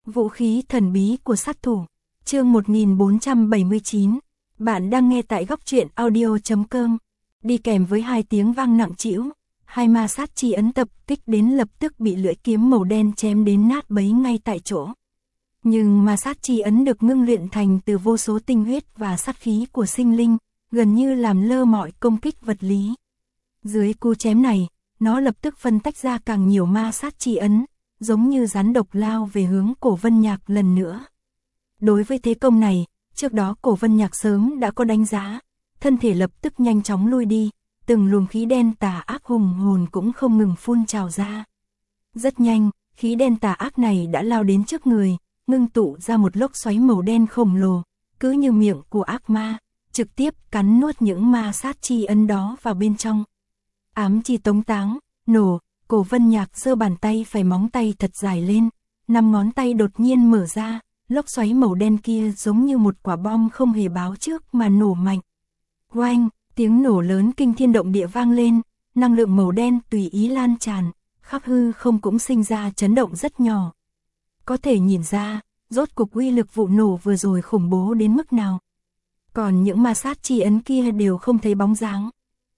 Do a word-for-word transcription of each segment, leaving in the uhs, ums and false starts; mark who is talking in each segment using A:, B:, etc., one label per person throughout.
A: Vũ khí thần bí của sát thủ. Chương một nghìn bốn trăm bảy mươi chín. Bạn đang nghe tại góc truyện audio chấm com. Đi kèm với hai tiếng vang nặng trĩu, hai ma sát chi ấn tập kích đến lập tức bị lưỡi kiếm màu đen chém đến nát bấy ngay tại chỗ. Nhưng ma sát chi ấn được ngưng luyện thành từ vô số tinh huyết và sát khí của sinh linh, gần như làm lơ mọi công kích vật lý. Dưới cú chém này, nó lập tức phân tách ra càng nhiều ma sát chi ấn, giống như rắn độc lao về hướng Cổ Vân Nhạc lần nữa. Đối với thế công này, trước đó Cổ Vân Nhạc sớm đã có đánh giá, thân thể lập tức nhanh chóng lui đi, từng luồng khí đen tà ác hùng hồn cũng không ngừng phun trào ra. Rất nhanh, khí đen tà ác này đã lao đến trước người, ngưng tụ ra một lốc xoáy màu đen khổng lồ, cứ như miệng của ác ma, trực tiếp cắn nuốt những ma sát chi ấn đó vào bên trong. Ám chi tống táng, nổ, Cổ Vân Nhạc giơ bàn tay phải móng tay thật dài lên, năm ngón tay đột nhiên mở ra, lốc xoáy màu đen kia giống như một quả bom không hề báo trước mà nổ mạnh. Oanh, tiếng nổ lớn kinh thiên động địa vang lên, năng lượng màu đen tùy ý lan tràn, khắp hư không cũng sinh ra chấn động rất nhỏ. Có thể nhìn ra, rốt cuộc uy lực vụ nổ vừa rồi khủng bố đến mức nào. Còn những ma sát chi ấn kia đều không thấy bóng dáng.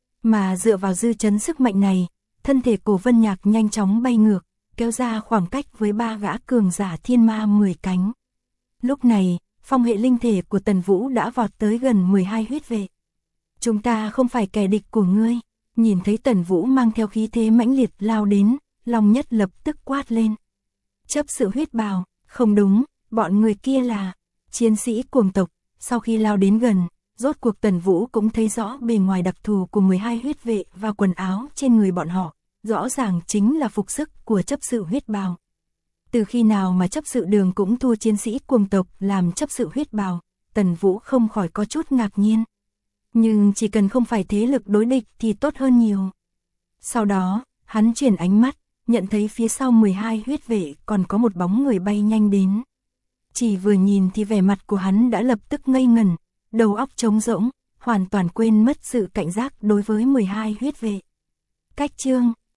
A: Mà dựa vào dư chấn sức mạnh này, thân thể Cổ Vân Nhạc nhanh chóng bay ngược, kéo ra khoảng cách với ba gã cường giả thiên ma mười cánh. Lúc này, phong hệ linh thể của Tần Vũ đã vọt tới gần mười hai huyết vệ. Chúng ta không phải kẻ địch của ngươi. Nhìn thấy Tần Vũ mang theo khí thế mãnh liệt lao đến, Long Nhất lập tức quát lên. Chấp sự huyết bào, không đúng, bọn người kia là chiến sĩ cuồng tộc. Sau khi lao đến gần, rốt cuộc Tần Vũ cũng thấy rõ bề ngoài đặc thù của mười hai huyết vệ và quần áo trên người bọn họ, rõ ràng chính là phục sức của chấp sự huyết bào. Từ khi nào mà chấp sự Đường cũng thua chiến sĩ cuồng tộc làm chấp sự huyết bào, Tần Vũ không khỏi có chút ngạc nhiên. Nhưng chỉ cần không phải thế lực đối địch thì tốt hơn nhiều. Sau đó, hắn chuyển ánh mắt, nhận thấy phía sau mười hai huyết vệ còn có một bóng người bay nhanh đến. Chỉ vừa nhìn thì vẻ mặt của hắn đã lập tức ngây ngẩn, đầu óc trống rỗng, hoàn toàn quên mất sự cảnh giác đối với mười hai huyết vệ. Cách chương,